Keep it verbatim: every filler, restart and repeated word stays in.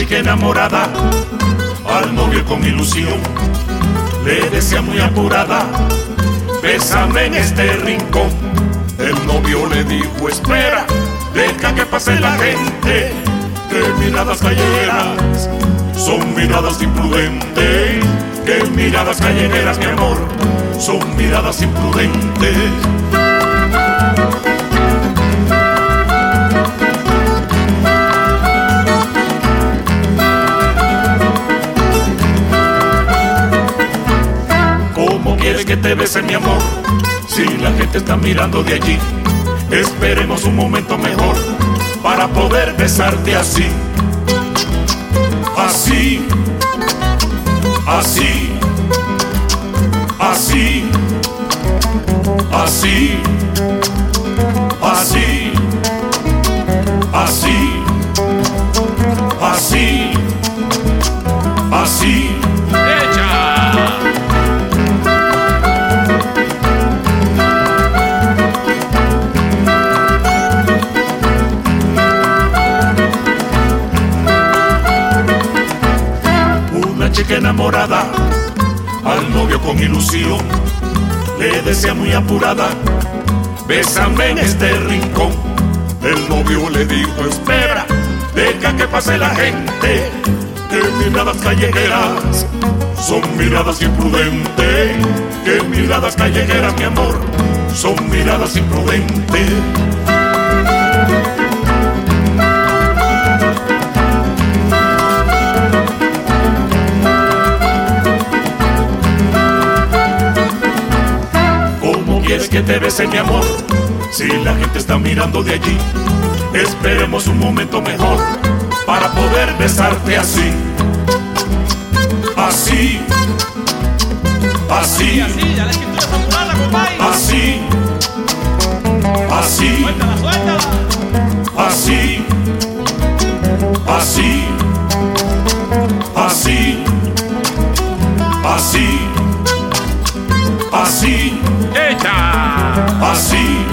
chica enamorada al novio con ilusión le decía muy apurada: bésame en este rincón. El novio le dijo: espera, deja que pase la gente, que miradas callejeras son miradas imprudentes, que miradas callejeras, mi amor, son miradas imprudentes. ¿Cómo quieres que te bese, mi amor, si la gente está mirando de allí? Esperemos un momento mejor para poder besarte así. Así, así, así, así, así, así, así, así. Chica enamorada al novio con ilusión le decía muy apurada: bésame en este rincón. El novio le dijo: espera, deja que pase la gente, que miradas callejeras son miradas imprudentes, que miradas callejeras, mi amor, son miradas imprudentes. ¿Quieres que te bese, mi amor, si la gente está mirando de allí? Esperemos un momento mejor para poder besarte así. Así, así, así, ya la escritura está apurada, compadre. Así, así, suéltala, suéltala. Así, así, así, así, así, ¡Echa! así.